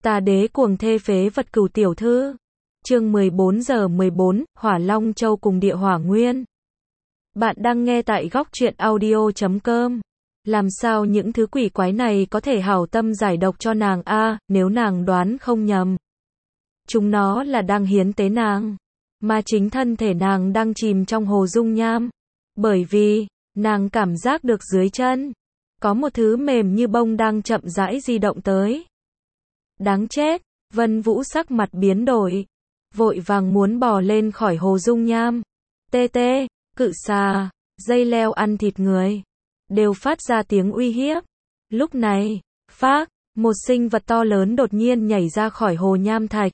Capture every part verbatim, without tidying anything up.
Tà đế cuồng thê phế vật Cửu tiểu thư. Chương mười bốn giờ mười bốn, Hỏa Long Châu cùng Địa Hỏa Nguyên. Bạn đang nghe tại góc truyện audio chấm com. Làm sao những thứ quỷ quái này có thể hảo tâm giải độc cho nàng a, à, nếu nàng đoán không nhầm. Chúng nó là đang hiến tế nàng, mà chính thân thể nàng đang chìm trong hồ dung nham. Bởi vì, nàng cảm giác được dưới chân có một thứ mềm như bông đang chậm rãi di động tới. Đáng chết, Vân Vũ sắc mặt biến đổi, vội vàng muốn bò lên khỏi hồ dung nham. Tê tê, cự xà, dây leo ăn thịt người, đều phát ra tiếng uy hiếp. Lúc này, phác, một sinh vật to lớn đột nhiên nhảy ra khỏi hồ nham thạch.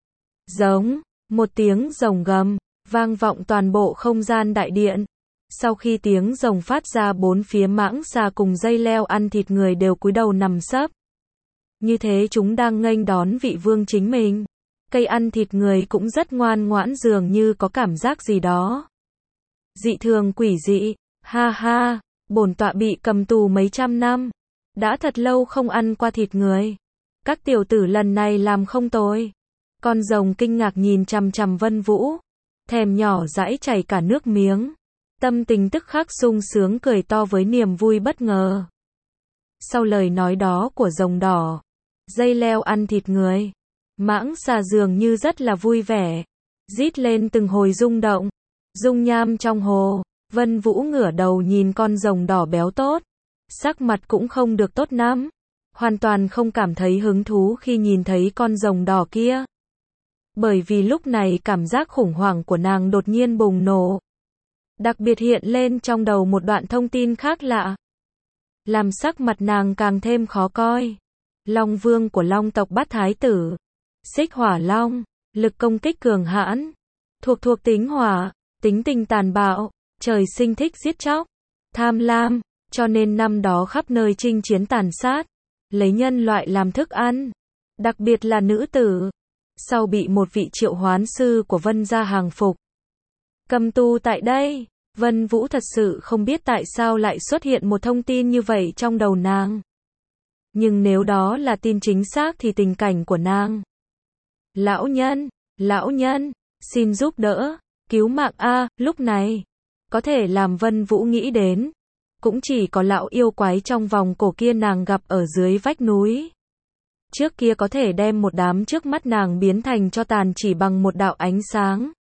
Giống, một tiếng rồng gầm, vang vọng toàn bộ không gian đại điện. Sau khi tiếng rồng phát ra, bốn phía mãng xà cùng dây leo ăn thịt người đều cúi đầu nằm sấp. Như thế chúng đang nghênh đón vị vương chính mình. Cây ăn thịt người cũng rất ngoan ngoãn, dường như có cảm giác gì đó dị thường quỷ dị. Ha ha, bổn tọa bị cầm tù mấy trăm năm, đã thật lâu không ăn qua thịt người. Các tiểu tử lần này làm không tồi. Con rồng kinh ngạc nhìn chằm chằm Vân Vũ, thèm nhỏ dãi chảy cả nước miếng. Tâm tình tức khắc sung sướng, cười to với niềm vui bất ngờ. Sau lời nói đó của rồng đỏ, dây leo ăn thịt người, mãng xà dường như rất là vui vẻ, rít lên từng hồi rung động. Dung nham trong hồ, Vân Vũ ngửa đầu nhìn con rồng đỏ béo tốt, sắc mặt cũng không được tốt lắm, hoàn toàn không cảm thấy hứng thú khi nhìn thấy con rồng đỏ kia. Bởi vì lúc này cảm giác khủng hoảng của nàng đột nhiên bùng nổ. Đặc biệt hiện lên trong đầu một đoạn thông tin khác lạ, làm sắc mặt nàng càng thêm khó coi. Long vương của Long tộc Bát Thái tử, Xích Hỏa Long, lực công kích cường hãn, thuộc thuộc tính hỏa, tính tình tàn bạo, trời sinh thích giết chóc, tham lam, cho nên năm đó khắp nơi chinh chiến tàn sát, lấy nhân loại làm thức ăn, đặc biệt là nữ tử. Sau bị một vị triệu hoán sư của Vân gia hàng phục, cầm tù tại đây. Vân Vũ thật sự không biết tại sao lại xuất hiện một thông tin như vậy trong đầu nàng. Nhưng nếu đó là tin chính xác thì tình cảnh của nàng. Lão nhân, lão nhân, xin giúp đỡ, cứu mạng a. Lúc này, có thể làm Vân Vũ nghĩ đến, cũng chỉ có lão yêu quái trong vòng cổ kia nàng gặp ở dưới vách núi. Trước kia có thể đem một đám trước mắt nàng biến thành cho tàn chỉ bằng một đạo ánh sáng.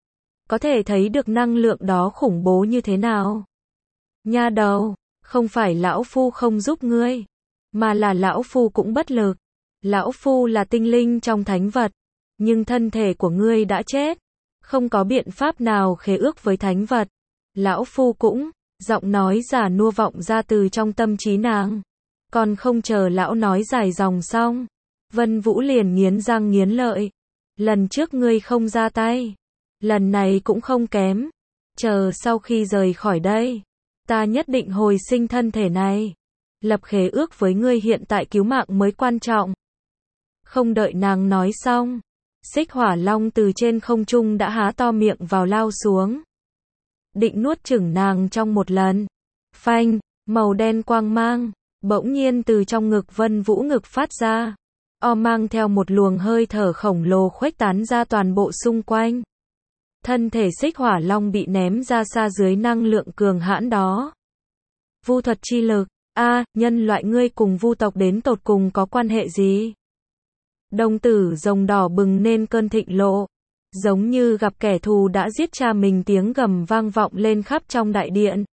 Có thể thấy được năng lượng đó khủng bố như thế nào. Nha đầu, không phải lão phu không giúp ngươi, mà là lão phu cũng bất lực. Lão phu là tinh linh trong thánh vật, nhưng thân thể của ngươi đã chết, không có biện pháp nào khế ước với thánh vật. Lão phu cũng, giọng nói già nua vọng ra từ trong tâm trí nàng. Còn không chờ lão nói dài dòng xong, Vân Vũ liền nghiến răng nghiến lợi. Lần trước ngươi không ra tay, lần này cũng không kém. Chờ sau khi rời khỏi đây, ta nhất định hồi sinh thân thể này, lập khế ước với ngươi, hiện tại cứu mạng mới quan trọng. Không đợi nàng nói xong, Xích Hỏa Long từ trên không trung đã há to miệng vào lao xuống, định nuốt chửng nàng trong một lần. Phanh, màu đen quang mang bỗng nhiên từ trong ngực Vân Vũ ngực phát ra, o mang theo một luồng hơi thở khổng lồ khuếch tán ra toàn bộ xung quanh. Thân thể Xích Hỏa Long bị ném ra xa dưới năng lượng cường hãn đó. Vu thuật chi lực, a, à, nhân loại ngươi cùng vu tộc đến tột cùng có quan hệ gì? Đồng tử rồng đỏ bừng nên cơn thịnh nộ, giống như gặp kẻ thù đã giết cha mình, tiếng gầm vang vọng lên khắp trong đại điện.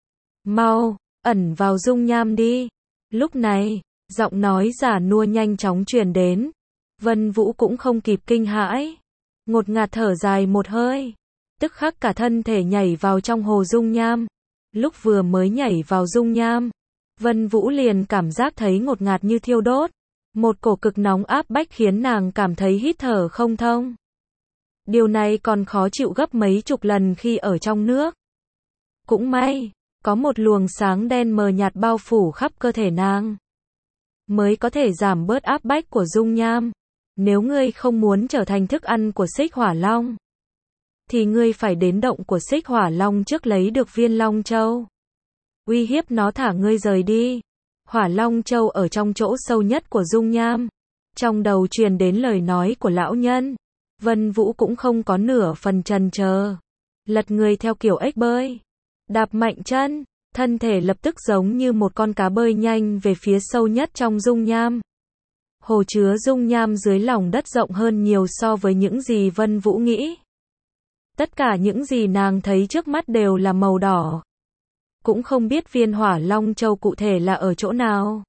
Mau, ẩn vào dung nham đi. Lúc này, giọng nói giả nua nhanh chóng truyền đến. Vân Vũ cũng không kịp kinh hãi, ngột ngạt thở dài một hơi, tức khắc cả thân thể nhảy vào trong hồ dung nham. Lúc vừa mới nhảy vào dung nham, Vân Vũ liền cảm giác thấy ngột ngạt như thiêu đốt, một cổ cực nóng áp bách khiến nàng cảm thấy hít thở không thông. Điều này còn khó chịu gấp mấy chục lần khi ở trong nước. Cũng may, có một luồng sáng đen mờ nhạt bao phủ khắp cơ thể nàng, mới có thể giảm bớt áp bách của dung nham. Nếu ngươi không muốn trở thành thức ăn của Xích Hỏa Long, thì ngươi phải đến động của Xích Hỏa Long trước lấy được viên Long Châu, uy hiếp nó thả ngươi rời đi. Hỏa Long Châu ở trong chỗ sâu nhất của dung nham, Trong đầu truyền đến lời nói của lão nhân, Vân Vũ cũng không có nửa phần chần chờ. Lật người theo kiểu ếch bơi. Đạp mạnh chân, thân thể lập tức giống như một con cá bơi nhanh về phía sâu nhất trong dung nham. Hồ chứa dung nham dưới lòng đất rộng hơn nhiều so với những gì Vân Vũ nghĩ. Tất cả những gì nàng thấy trước mắt đều là màu đỏ. Cũng không biết viên Hỏa Long Châu cụ thể là ở chỗ nào.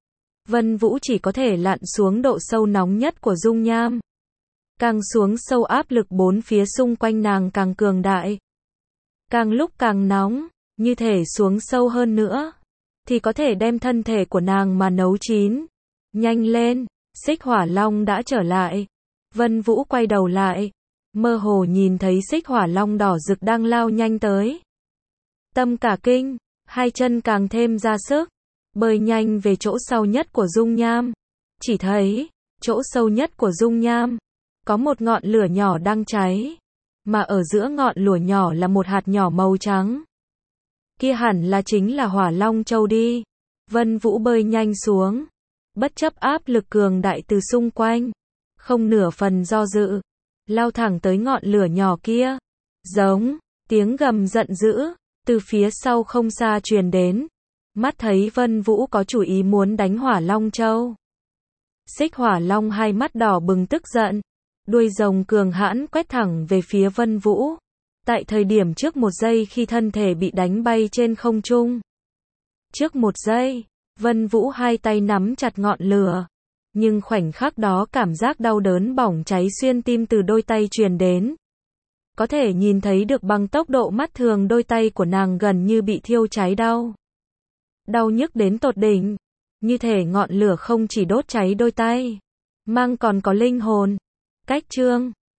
Vân Vũ chỉ có thể lặn xuống độ sâu nóng nhất của dung nham. Càng xuống sâu áp lực bốn phía xung quanh nàng càng cường đại. Càng lúc càng nóng, như thể xuống sâu hơn nữa, thì có thể đem thân thể của nàng mà nấu chín. Nhanh lên, Xích Hỏa Long đã trở lại. Vân Vũ quay đầu lại, mơ hồ nhìn thấy Xích Hỏa Long đỏ rực đang lao nhanh tới. Tâm cả kinh, hai chân càng thêm ra sức, bơi nhanh về chỗ sâu nhất của dung nham. Chỉ thấy, chỗ sâu nhất của dung nham, có một ngọn lửa nhỏ đang cháy, mà ở giữa ngọn lửa nhỏ là một hạt nhỏ màu trắng. Kia hẳn là chính là Hỏa Long Châu đi. Vân Vũ bơi nhanh xuống, bất chấp áp lực cường đại từ xung quanh, không nửa phần do dự, lao thẳng tới ngọn lửa nhỏ kia. Giống, tiếng gầm giận dữ, từ phía sau không xa truyền đến. Mắt thấy Vân Vũ có chủ ý muốn đánh Hỏa Long Châu. Xích Hỏa Long hai mắt đỏ bừng tức giận, đuôi rồng cường hãn quét thẳng về phía Vân Vũ. Tại thời điểm trước một giây khi thân thể bị đánh bay trên không trung. Trước một giây, Vân Vũ hai tay nắm chặt ngọn lửa. Nhưng khoảnh khắc đó cảm giác đau đớn bỏng cháy xuyên tim từ đôi tay truyền đến. Có thể nhìn thấy được bằng tốc độ mắt thường đôi tay của nàng gần như bị thiêu cháy đau. Đau nhức đến tột đỉnh. Như thể ngọn lửa không chỉ đốt cháy đôi tay, mang còn có linh hồn. Cách chương